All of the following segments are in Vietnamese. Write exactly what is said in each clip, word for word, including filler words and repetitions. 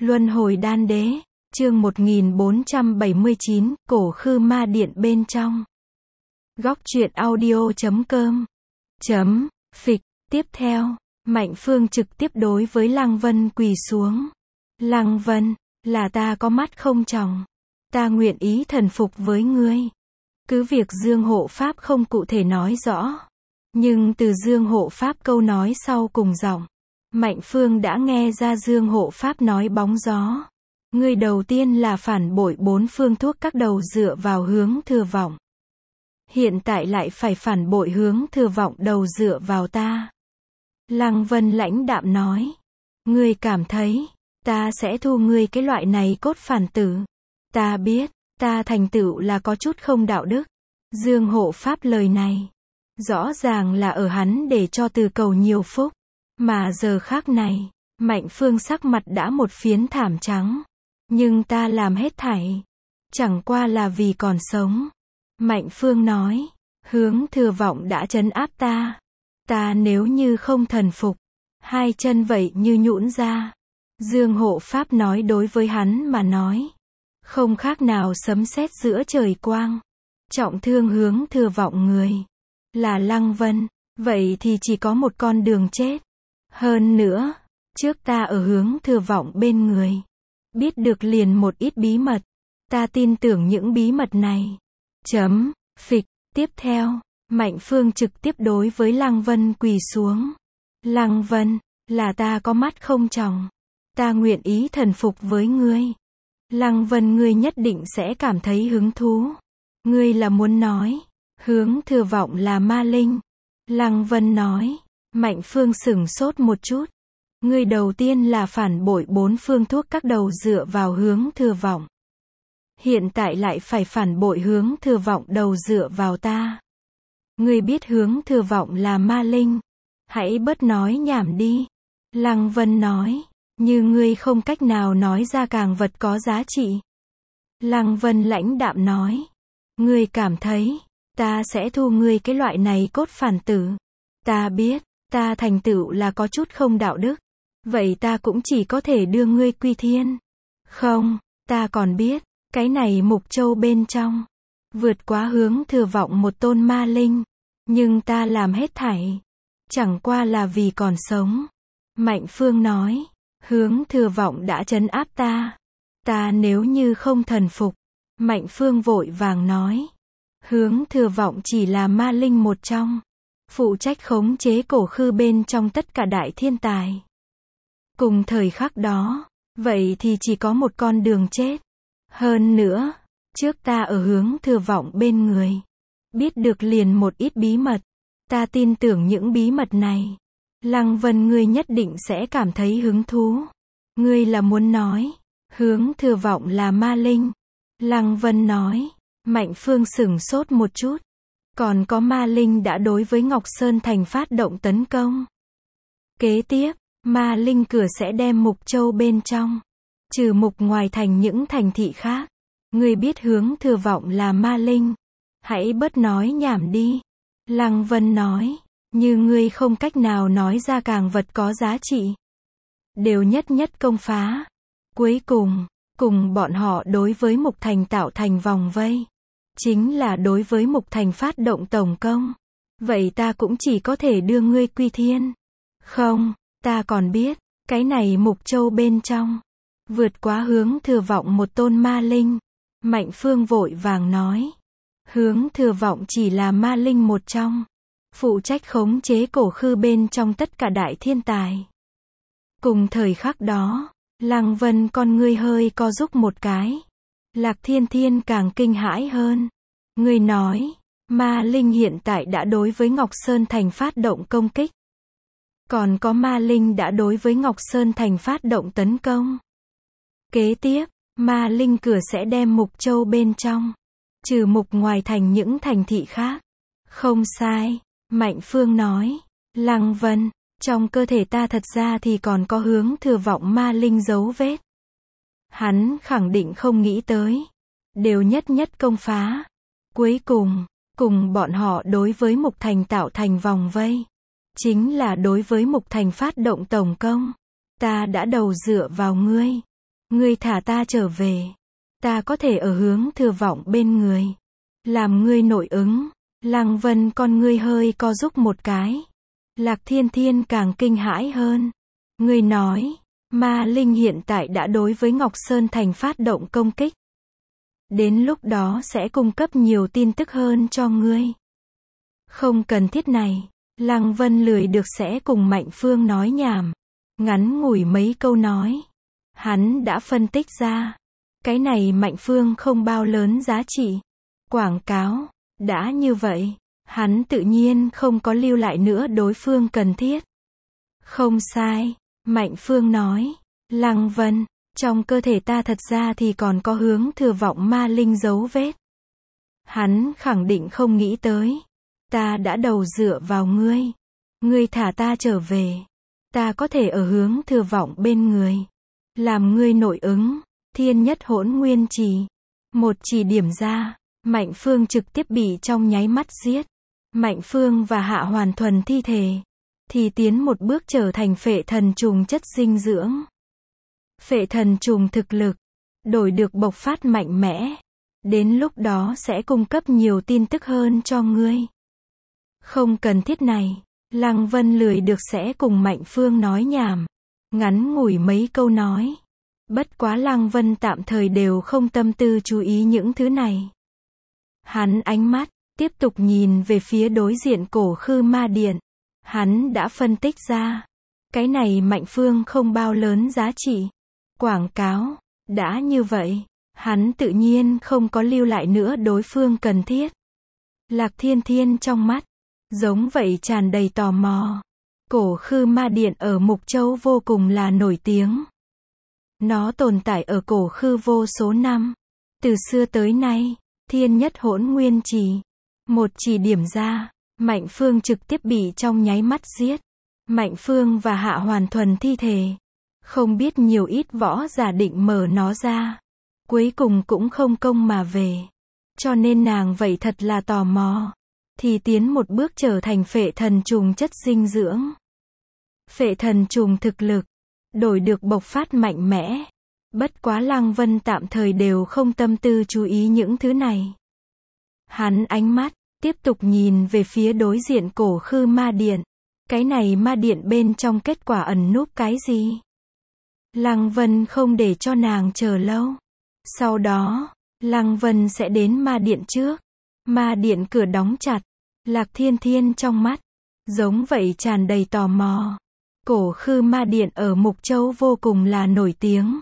Luân hồi đan đế, chương một nghìn bốn trăm bảy mươi chín, cổ khư ma điện bên trong. Góc truyện audio chấm com chấm phịch. Tiếp theo, Mạnh Phương trực tiếp đối với Lăng Vân quỳ xuống. Lăng Vân, là ta có mắt không tròng. Ta nguyện ý thần phục với ngươi. Cứ việc Dương Hộ Pháp không cụ thể nói rõ. Nhưng từ Dương Hộ Pháp câu nói sau cùng giọng, Mạnh Phương đã nghe ra Dương Hộ Pháp nói bóng gió. Ngươi đầu tiên là phản bội bốn phương thuốc các đầu dựa vào hướng thừa vọng. Hiện tại lại phải phản bội hướng thừa vọng đầu dựa vào ta. Lăng Vân lãnh đạm nói. Ngươi cảm thấy, ta sẽ thu ngươi cái loại này cốt phản tử. Ta biết, ta thành tựu là có chút không đạo đức. Dương Hộ Pháp lời này, rõ ràng là ở hắn để cho từ cầu nhiều phúc. Mà giờ khác này, Mạnh Phương sắc mặt đã một phiến thảm trắng. Nhưng ta làm hết thảy, chẳng qua là vì còn sống. Mạnh Phương nói, hướng thừa vọng đã trấn áp ta. Ta nếu như không thần phục, hai chân vậy như nhũn ra. Dương Hộ Pháp nói đối với hắn mà nói, không khác nào sấm sét giữa trời quang. Trọng thương hướng thừa vọng người, là Lăng Vân, vậy thì chỉ có một con đường chết. Hơn nữa, trước ta ở hướng thừa vọng bên người, biết được liền một ít bí mật. Ta tin tưởng những bí mật này. Chấm, phịch. Tiếp theo, Mạnh Phương trực tiếp đối với Lăng Vân quỳ xuống. Lăng Vân, là ta có mắt không tròng. Ta nguyện ý thần phục với ngươi. Lăng Vân, ngươi nhất định sẽ cảm thấy hứng thú. Ngươi là muốn nói, hướng thừa vọng là ma linh. Lăng Vân nói. Mạnh Phương sửng sốt một chút. Ngươi đầu tiên là phản bội bốn phương thuốc các đầu dựa vào hướng thừa vọng. Hiện tại lại phải phản bội hướng thừa vọng đầu dựa vào ta. Ngươi biết hướng thừa vọng là ma linh. Hãy bớt nói nhảm đi. Lăng Vân nói. Như ngươi không cách nào nói ra càng vật có giá trị. Lăng Vân lãnh đạm nói. Ngươi cảm thấy, ta sẽ thu ngươi cái loại này cốt phản tử. Ta biết, ta thành tựu là có chút không đạo đức. Vậy ta cũng chỉ có thể đưa ngươi quy thiên. Không, ta còn biết, cái này Mục Châu bên trong, vượt quá hướng thừa vọng một tôn ma linh. Nhưng ta làm hết thảy, chẳng qua là vì còn sống. Mạnh Phương nói, hướng thừa vọng đã trấn áp ta. Ta nếu như không thần phục. Mạnh Phương vội vàng nói, hướng thừa vọng chỉ là ma linh một trong, phụ trách khống chế cổ khư bên trong tất cả đại thiên tài. Cùng thời khắc đó, vậy thì chỉ có một con đường chết. Hơn nữa, trước ta ở hướng thừa vọng bên người, biết được liền một ít bí mật. Ta tin tưởng những bí mật này. Lăng Vân, ngươi nhất định sẽ cảm thấy hứng thú. Ngươi là muốn nói, hướng thừa vọng là ma linh. Lăng Vân nói. Mạnh Phương sửng sốt một chút. Còn có ma linh đã đối với Ngọc Sơn Thành phát động tấn công. Kế tiếp, ma linh cửa sẽ đem Mục Châu bên trong, trừ mục ngoài thành những thành thị khác. Ngươi biết hướng thừa vọng là ma linh. Hãy bớt nói nhảm đi. Lăng Vân nói. Như ngươi không cách nào nói ra càng vật có giá trị. Đều nhất nhất công phá. Cuối cùng, cùng bọn họ đối với Mục Thành tạo thành vòng vây. Chính là đối với Mục Thành phát động tổng công. Vậy ta cũng chỉ có thể đưa ngươi quy thiên. Không, ta còn biết, cái này Mục Châu bên trong, vượt quá hướng thừa vọng một tôn ma linh. Mạnh Phương vội vàng nói. Hướng thừa vọng chỉ là ma linh một trong, phụ trách khống chế cổ khư bên trong tất cả đại thiên tài. Cùng thời khắc đó, Lăng Vân con ngươi hơi co rúm một cái. Lạc Thiên Thiên càng kinh hãi hơn. Ngươi nói, ma linh hiện tại đã đối với Ngọc Sơn Thành phát động công kích. Còn có ma linh đã đối với Ngọc Sơn Thành phát động tấn công. Kế tiếp, ma linh cửa sẽ đem Mục Châu bên trong, trừ mục ngoài thành những thành thị khác. Không sai, Mạnh Phương nói. Lăng Vân, trong cơ thể ta thật ra thì còn có hướng thừa vọng ma linh dấu vết. Hắn khẳng định không nghĩ tới. Đều nhất nhất công phá. Cuối cùng, cùng bọn họ đối với Mục Thành tạo thành vòng vây. Chính là đối với Mục Thành phát động tổng công. Ta đã đầu dựa vào ngươi. Ngươi thả ta trở về. Ta có thể ở hướng thừa vọng bên người. Làm ngươi nội ứng. Lăng Vân con ngươi hơi co rúm một cái. Lạc Thiên Thiên càng kinh hãi hơn. Ngươi nói, ma linh hiện tại đã đối với Ngọc Sơn Thành phát động công kích. Đến lúc đó sẽ cung cấp nhiều tin tức hơn cho ngươi. Không cần thiết này. Lăng Vân lười được sẽ cùng Mạnh Phương nói nhảm. Ngắn ngủi mấy câu nói. Hắn đã phân tích ra. Cái này Mạnh Phương không bao lớn giá trị. Quảng cáo. Đã như vậy. Hắn tự nhiên không có lưu lại nữa đối phương cần thiết. Không sai. Mạnh Phương nói. Lăng Vân. Trong cơ thể ta thật ra thì còn có hướng thừa vọng ma linh dấu vết. Hắn khẳng định không nghĩ tới. Ta đã đầu dựa vào ngươi. Ngươi thả ta trở về. Ta có thể ở hướng thừa vọng bên người. Làm ngươi nội ứng. Thiên nhất hỗn nguyên trì. Một chỉ điểm ra. Mạnh Phương trực tiếp bị trong nháy mắt giết. Mạnh Phương và Hạ Hoàn Thuần thi thể. Thì tiến một bước trở thành phệ thần trùng chất dinh dưỡng. Phệ thần trùng thực lực. Đổi được bộc phát mạnh mẽ. Đến lúc đó sẽ cung cấp nhiều tin tức hơn cho ngươi. Không cần thiết này. Lăng Vân lười được sẽ cùng Mạnh Phương nói nhảm. Ngắn ngủi mấy câu nói. Bất quá Lăng Vân tạm thời đều không tâm tư chú ý những thứ này. Hắn ánh mắt, tiếp tục nhìn về phía đối diện cổ khư ma điện. Hắn đã phân tích ra. Cái này Mạnh Phương không bao lớn giá trị. Quảng cáo. Đã như vậy. Hắn tự nhiên không có lưu lại nữa đối phương cần thiết. Lạc Thiên Thiên trong mắt. Giống vậy tràn đầy tò mò. Cổ khư ma điện ở Mục Châu vô cùng là nổi tiếng. Nó tồn tại ở cổ khư vô số năm. Từ xưa tới nay. Thiên nhất hỗn nguyên trì. Một chỉ điểm ra. Mạnh Phương trực tiếp bị trong nháy mắt giết. Mạnh Phương và Hạ Hoàn Thuần thi thể. Không biết nhiều ít võ giả định mở nó ra. Cuối cùng cũng không công mà về. Cho nên nàng vậy thật là tò mò. Thì tiến một bước trở thành phệ thần trùng chất dinh dưỡng. Phệ thần trùng thực lực. Đổi được bộc phát mạnh mẽ. Bất quá Lăng Vân tạm thời đều không tâm tư chú ý những thứ này. Hắn ánh mắt, tiếp tục nhìn về phía đối diện cổ khư ma điện. Cái này ma điện bên trong kết quả ẩn núp cái gì? Lăng Vân không để cho nàng chờ lâu. Sau đó, Lăng Vân sẽ đến ma điện trước. Ma điện cửa đóng chặt. Lạc Thiên Thiên trong mắt. Giống vậy tràn đầy tò mò. Cổ khư ma điện ở Mục Châu vô cùng là nổi tiếng.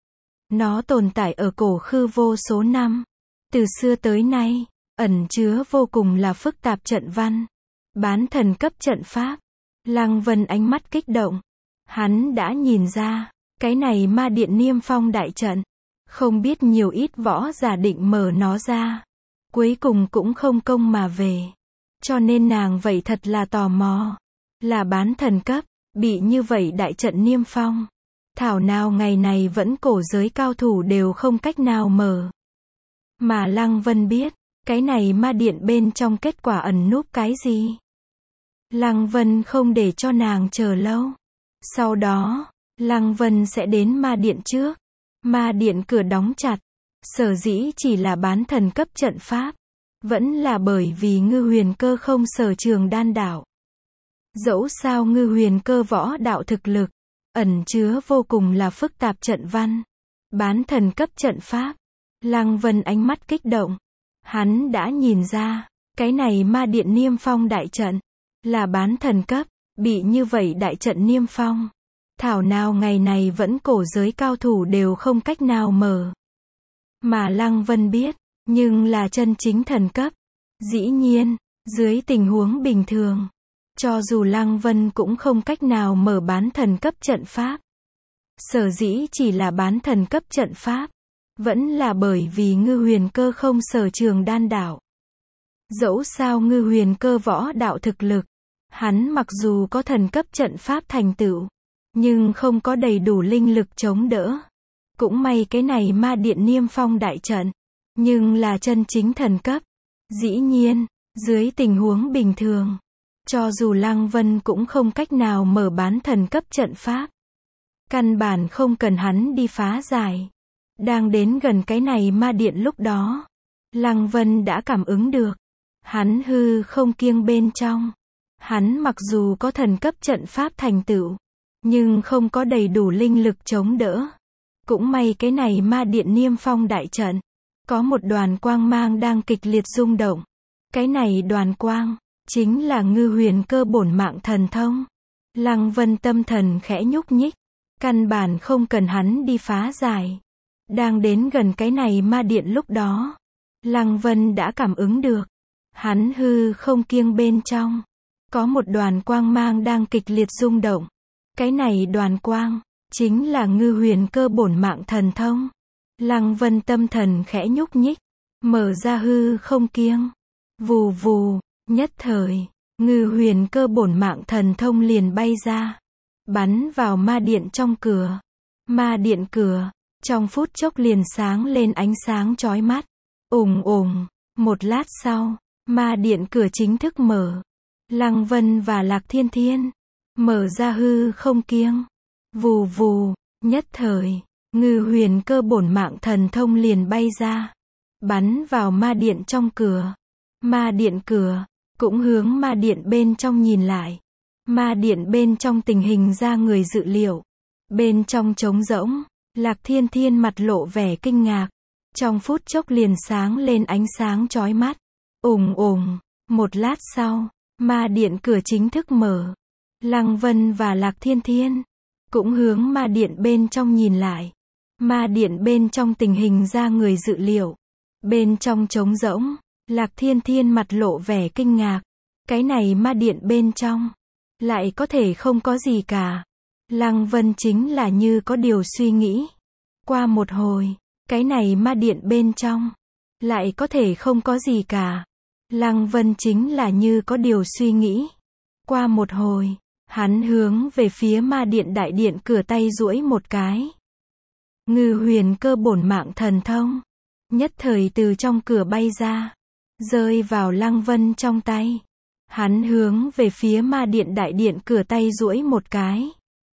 Nó tồn tại ở cổ khư vô số năm. Từ xưa tới nay, ẩn chứa vô cùng là phức tạp trận văn. Bán thần cấp trận pháp. Lăng Vân ánh mắt kích động. Hắn đã nhìn ra. Cái này ma điện niêm phong đại trận. Không biết nhiều ít võ giả định mở nó ra. Cuối cùng cũng không công mà về. Cho nên nàng vậy thật là tò mò. Là bán thần cấp. Bị như vậy đại trận niêm phong. Thảo nào ngày này vẫn cổ giới cao thủ đều không cách nào mở. Mà Lăng Vân biết. Cái này ma điện bên trong kết quả ẩn núp cái gì? Lăng Vân không để cho nàng chờ lâu. Sau đó, Lăng Vân sẽ đến ma điện trước. Ma điện cửa đóng chặt. Sở dĩ chỉ là bán thần cấp trận pháp. Vẫn là bởi vì Ngư Huyền Cơ không sở trường đan đạo. Dẫu sao Ngư Huyền Cơ võ đạo thực lực. Ẩn chứa vô cùng là phức tạp trận văn. Bán thần cấp trận pháp. Lăng Vân ánh mắt kích động. Hắn đã nhìn ra. Cái này ma điện niêm phong đại trận. Là bán thần cấp. Bị như vậy đại trận niêm phong. Thảo nào ngày này vẫn cổ giới cao thủ đều không cách nào mở. Mà Lăng Vân biết. Nhưng là chân chính thần cấp. Dĩ nhiên. Dưới tình huống bình thường. Cho dù Lăng Vân cũng không cách nào mở bán thần cấp trận pháp. Sở dĩ chỉ là bán thần cấp trận pháp. Vẫn là bởi vì Ngư Huyền Cơ không sở trường đan đạo. Dẫu sao Ngư Huyền Cơ võ đạo thực lực. Hắn mặc dù có thần cấp trận pháp thành tựu. Nhưng không có đầy đủ linh lực chống đỡ. Cũng may cái này ma điện niêm phong đại trận. Nhưng là chân chính thần cấp. Dĩ nhiên, dưới tình huống bình thường. Cho dù Lăng Vân cũng không cách nào mở bán thần cấp trận pháp. Căn bản không cần hắn đi phá giải. Đang đến gần cái này ma điện lúc đó, Lăng Vân đã cảm ứng được. Hắn hư không kiêng bên trong. Hắn mặc dù có thần cấp trận pháp thành tựu, nhưng không có đầy đủ linh lực chống đỡ. Cũng may cái này ma điện niêm phong đại trận, có một đoàn quang mang đang kịch liệt rung động. Cái này đoàn quang, chính là Ngư Huyền Cơ bổn mạng thần thông. Lăng Vân tâm thần khẽ nhúc nhích, căn bản không cần hắn đi phá giải. Đang đến gần cái này ma điện lúc đó, Lăng Vân đã cảm ứng được. Hắn hư không kiêng bên trong, có một đoàn quang mang đang kịch liệt rung động. Cái này đoàn quang, chính là Ngư Huyền Cơ bổn mạng thần thông. Lăng Vân tâm thần khẽ nhúc nhích, mở ra hư không kiêng. Vù vù, nhất thời, Ngư Huyền Cơ bổn mạng thần thông liền bay ra, bắn vào ma điện trong cửa. Ma điện cửa, trong phút chốc liền sáng lên ánh sáng chói mắt. Ùng ùng, một lát sau, ma điện cửa chính thức mở. Lăng Vân và Lạc Thiên Thiên mở ra hư không kiêng. Vù vù, nhất thời, Ngư Huyền Cơ bổn mạng thần thông liền bay ra, bắn vào ma điện trong cửa. Ma điện cửa, cũng hướng ma điện bên trong nhìn lại. Ma điện bên trong tình hình ra người dự liệu. Bên trong trống rỗng, Lạc Thiên Thiên mặt lộ vẻ kinh ngạc. Trong phút chốc liền sáng lên ánh sáng chói mắt. Ùng ùng, một lát sau, ma điện cửa chính thức mở. Lăng Vân và Lạc Thiên Thiên cũng hướng ma điện bên trong nhìn lại. Ma điện bên trong tình hình ra người dự liệu. Bên trong trống rỗng, Lạc Thiên Thiên mặt lộ vẻ kinh ngạc. Cái này ma điện bên trong, lại có thể không có gì cả. Lăng Vân chính là như có điều suy nghĩ. Qua một hồi, cái này ma điện bên trong, lại có thể không có gì cả. Lăng Vân chính là như có điều suy nghĩ. Qua một hồi, hắn hướng về phía ma điện đại điện cửa tay duỗi một cái. Ngư Huyền Cơ bổn mạng thần thông, nhất thời từ trong cửa bay ra, rơi vào Lăng Vân trong tay. Hắn hướng về phía ma điện đại điện cửa tay duỗi một cái.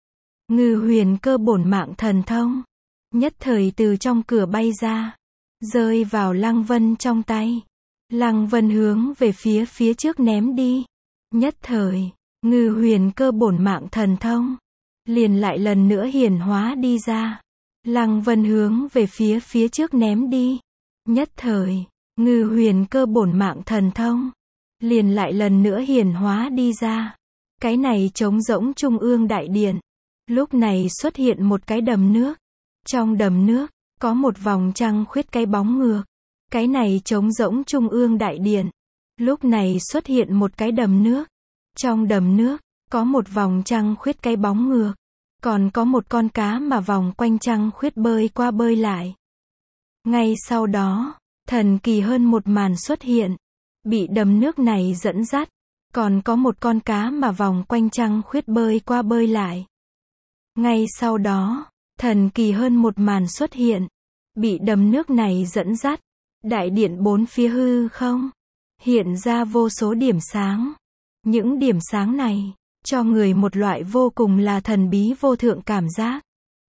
Ngư Huyền Cơ bổn mạng thần thông, nhất thời từ trong cửa bay ra, rơi vào Lăng Vân trong tay. Lăng Vân hướng về phía phía trước ném đi. Nhất thời, Ngư Huyền Cơ bổn mạng thần thông liền lại lần nữa hiển hóa đi ra. Lăng Vân hướng về phía phía trước ném đi. Nhất thời, Ngư Huyền Cơ bổn mạng thần thông liền lại lần nữa hiển hóa đi ra. Cái này trống rỗng trung ương đại điện, lúc này xuất hiện một cái đầm nước. Trong đầm nước, có một vòng trăng khuyết cái bóng ngược. Cái này trống rỗng trung ương đại điện, lúc này xuất hiện một cái đầm nước. Trong đầm nước, có một vòng trăng khuyết cái bóng ngược. Còn có một con cá mà vòng quanh trăng khuyết bơi qua bơi lại. Ngay sau đó, thần kỳ hơn một màn xuất hiện. Bị đầm nước này dẫn dắt, còn có một con cá mà vòng quanh trăng khuyết bơi qua bơi lại. Ngay sau đó, thần kỳ hơn một màn xuất hiện. Bị đầm nước này dẫn dắt, đại điện bốn phía hư không hiện ra vô số điểm sáng. Những điểm sáng này cho người một loại vô cùng là thần bí vô thượng cảm giác.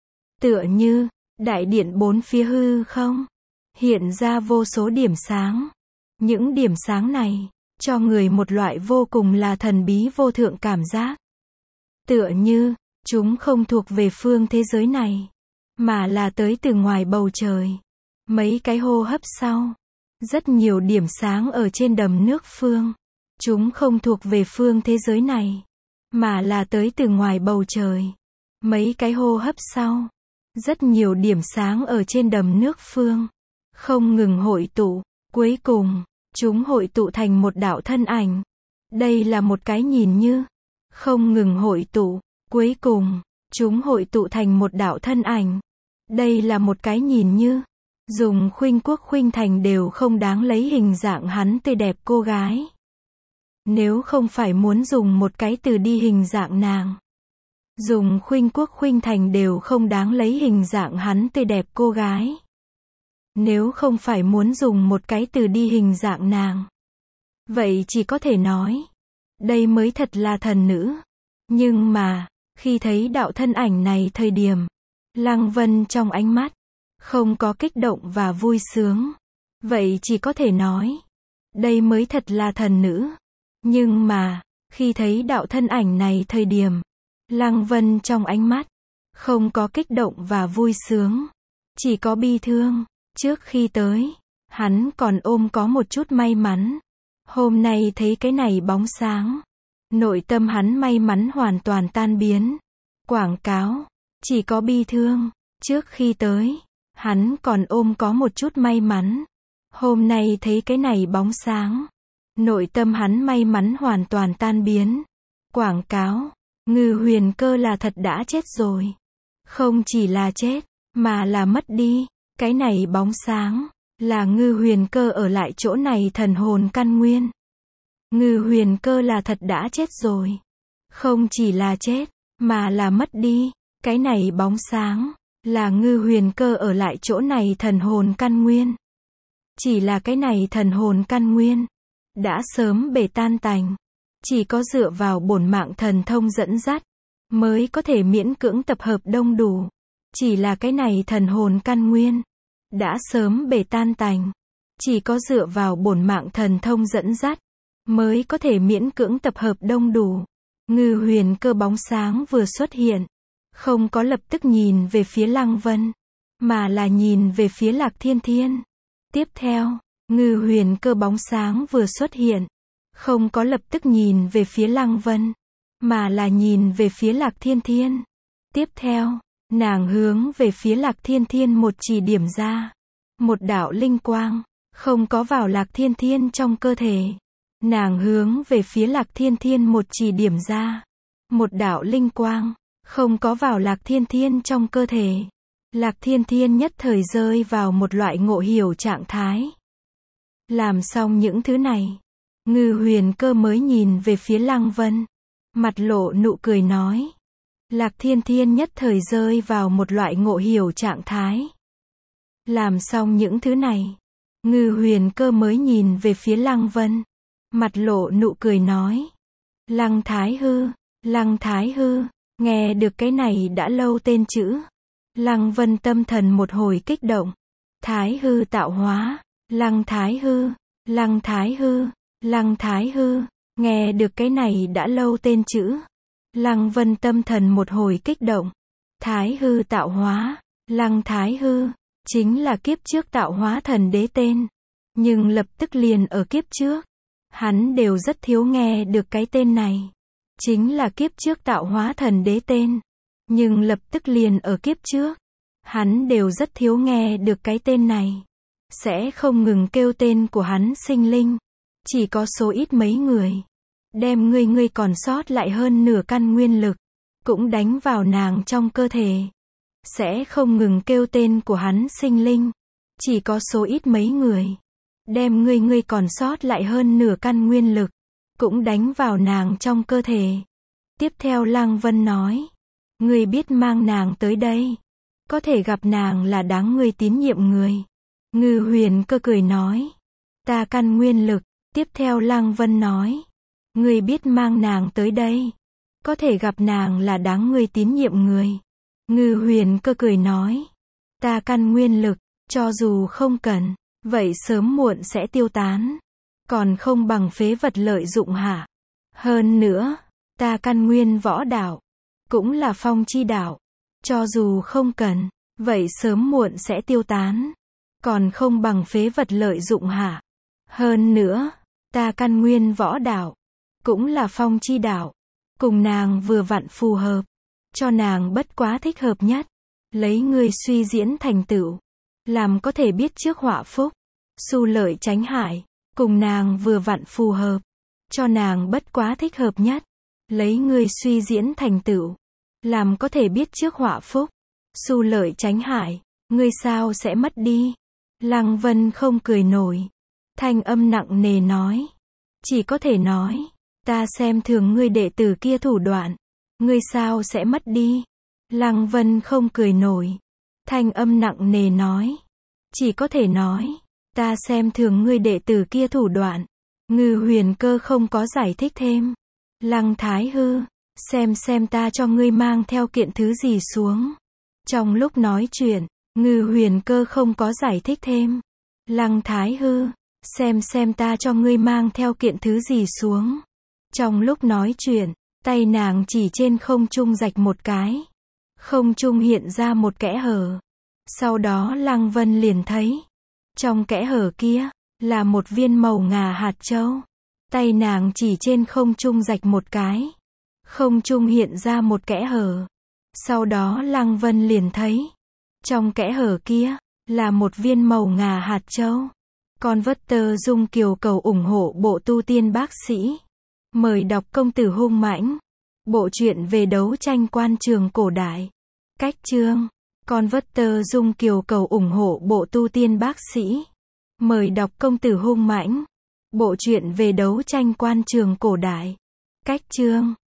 Tựa như đại điện bốn phía hư không hiện ra vô số điểm sáng. Những điểm sáng này cho người một loại vô cùng là thần bí vô thượng cảm giác. Tựa như chúng không thuộc về phương thế giới này, mà là tới từ ngoài bầu trời. Mấy cái hô hấp sau, rất nhiều điểm sáng ở trên đầm nước phương. Chúng không thuộc về phương thế giới này, mà là tới từ ngoài bầu trời. Mấy cái hô hấp sau, rất nhiều điểm sáng ở trên đầm nước phương không ngừng hội tụ. Cuối cùng, chúng hội tụ thành một đạo thân ảnh. Đây là một cái nhìn như không ngừng hội tụ. Cuối cùng, chúng hội tụ thành một đạo thân ảnh. Đây là một cái nhìn như dùng khuynh quốc khuynh thành đều không đáng lấy hình dạng hắn tươi đẹp cô gái. Nếu không phải muốn dùng một cái từ đi hình dạng nàng, dùng khuynh quốc khuynh thành đều không đáng lấy hình dạng hắn tươi đẹp cô gái. Nếu không phải muốn dùng một cái từ đi hình dạng nàng, vậy chỉ có thể nói, đây mới thật là thần nữ. Nhưng mà, Khi thấy đạo thân ảnh này thời điểm, Lăng Vân trong ánh mắt, không có kích động và vui sướng. Vậy chỉ có thể nói, đây mới thật là thần nữ. Nhưng mà, khi thấy đạo thân ảnh này thời điểm, Lăng Vân trong ánh mắt, không có kích động và vui sướng. Chỉ có bi thương. Trước khi tới, hắn còn ôm có một chút may mắn. Hôm nay thấy cái này bóng sáng, nội tâm hắn may mắn hoàn toàn tan biến. Quảng cáo, chỉ có bi thương. Trước khi tới, hắn còn ôm có một chút may mắn. Hôm nay thấy cái này bóng sáng, nội tâm hắn may mắn hoàn toàn tan biến. Quảng cáo, Ngư Huyền Cơ là thật đã chết rồi. Không chỉ là chết, mà là mất đi. Cái này bóng sáng, là Ngư Huyền Cơ ở lại chỗ này thần hồn căn nguyên. Ngư Huyền Cơ là thật đã chết rồi. Không chỉ là chết, mà là mất đi. Cái này bóng sáng, là Ngư Huyền Cơ ở lại chỗ này thần hồn căn nguyên. Chỉ là cái này thần hồn căn nguyên, đã sớm bể tan tành. Chỉ có dựa vào bổn mạng thần thông dẫn dắt, mới có thể miễn cưỡng tập hợp đông đủ. Chỉ là cái này thần hồn căn nguyên, đã sớm bể tan tành. Chỉ có dựa vào bổn mạng thần thông dẫn dắt, mới có thể miễn cưỡng tập hợp đông đủ. Ngư Huyền Cơ bóng sáng vừa xuất hiện, không có lập tức nhìn về phía Lăng Vân, mà là nhìn về phía Lạc Thiên Thiên. Tiếp theo, Ngư Huyền Cơ bóng sáng vừa xuất hiện, không có lập tức nhìn về phía Lăng Vân, mà là nhìn về phía Lạc Thiên Thiên. Tiếp theo, nàng hướng về phía Lạc Thiên Thiên một chỉ điểm ra. Một đạo linh quang, không có vào Lạc Thiên Thiên trong cơ thể. Nàng hướng về phía Lạc Thiên Thiên một chỉ điểm ra. Một đạo linh quang, không có vào Lạc Thiên Thiên trong cơ thể. Lạc Thiên Thiên nhất thời rơi vào một loại ngộ hiểu trạng thái. Làm xong những thứ này, Ngư Huyền Cơ mới nhìn về phía Lăng Vân, mặt lộ nụ cười nói. Lạc Thiên Thiên nhất thời rơi vào một loại ngộ hiểu trạng thái. Làm xong những thứ này, Ngư Huyền Cơ mới nhìn về phía Lăng Vân, mặt lộ nụ cười nói. Lăng Thái Hư, Lăng Thái Hư, nghe được cái này đã lâu tên chữ. Lăng Vân tâm thần một hồi kích động. Thái Hư tạo hóa, Lăng Thái Hư, Lăng Thái Hư, Lăng Thái Hư, nghe được cái này đã lâu tên chữ. Lăng Vân tâm thần một hồi kích động. Thái Hư tạo hóa, Lăng Thái Hư, chính là kiếp trước tạo hóa thần đế tên. Nhưng lập tức liền ở kiếp trước, hắn đều rất thiếu nghe được cái tên này. Chính là kiếp trước tạo hóa thần đế tên. Nhưng lập tức liền ở kiếp trước, hắn đều rất thiếu nghe được cái tên này. Sẽ không ngừng kêu tên của hắn sinh linh. Chỉ có số ít mấy người, đem ngươi ngươi còn sót lại hơn nửa căn nguyên lực, cũng đánh vào nàng trong cơ thể. Sẽ không ngừng kêu tên của hắn sinh linh. Chỉ có số ít mấy người, đem ngươi ngươi còn sót lại hơn nửa căn nguyên lực, cũng đánh vào nàng trong cơ thể. Tiếp theo Lăng Vân nói. Ngươi biết mang nàng tới đây, có thể gặp nàng là đáng ngươi tín nhiệm người. Ngư Huyền Cơ cười nói. Ta căn nguyên lực. Tiếp theo Lăng Vân nói. Ngươi biết mang nàng tới đây, có thể gặp nàng là đáng ngươi tín nhiệm người. Ngư Huyền Cơ cười nói. Ta căn nguyên lực, cho dù không cần, vậy sớm muộn sẽ tiêu tán. Còn không bằng phế vật lợi dụng hả? Hơn nữa, ta căn nguyên võ đạo, cũng là phong chi đạo. Cho dù không cần, vậy sớm muộn sẽ tiêu tán. Còn không bằng phế vật lợi dụng hả? Hơn nữa, ta căn nguyên võ đạo, cũng là phong chi đạo. Cùng nàng vừa vặn phù hợp. Cho nàng bất quá thích hợp nhất. Lấy ngươi suy diễn thành tựu. Làm có thể biết trước họa phúc. Xu lợi tránh hại. Cùng nàng vừa vặn phù hợp. Cho nàng bất quá thích hợp nhất. Lấy ngươi suy diễn thành tựu. Làm có thể biết trước họa phúc. Xu lợi tránh hại. Ngươi sao sẽ mất đi? Lăng Vân không cười nổi. Thanh âm nặng nề nói. Chỉ có thể nói. Ta xem thường ngươi đệ tử kia thủ đoạn. Ngươi sao sẽ mất đi? Lăng Vân không cười nổi. Thanh âm nặng nề nói. Chỉ có thể nói. Ta xem thường ngươi đệ tử kia thủ đoạn. Ngư Huyền Cơ không có giải thích thêm. Lăng Thái Hư, xem xem ta cho ngươi mang theo kiện thứ gì xuống. Trong lúc nói chuyện, Ngư Huyền Cơ không có giải thích thêm. Lăng Thái Hư, xem xem ta cho ngươi mang theo kiện thứ gì xuống. Trong lúc nói chuyện, tay nàng chỉ trên không trung rạch một cái. Không trung hiện ra một kẽ hở. Sau đó Lăng Vân liền thấy, trong kẽ hở kia, là một viên màu ngà hạt châu. Tay nàng chỉ trên không trung rạch một cái. Không trung hiện ra một kẽ hở. Sau đó Lăng Vân liền thấy, trong kẽ hở kia, là một viên màu ngà hạt châu. Con vất tơ dung kiều cầu ủng hộ bộ tu tiên bác sĩ. Mời đọc Công tử hung mãnh. Bộ truyện về đấu tranh quan trường cổ đại. Cách chương. Con vất tơ dung kiều cầu ủng hộ bộ tu tiên bác sĩ. Mời đọc Công tử hung mãnh. Bộ truyện về đấu tranh quan trường cổ đại. Cách chương.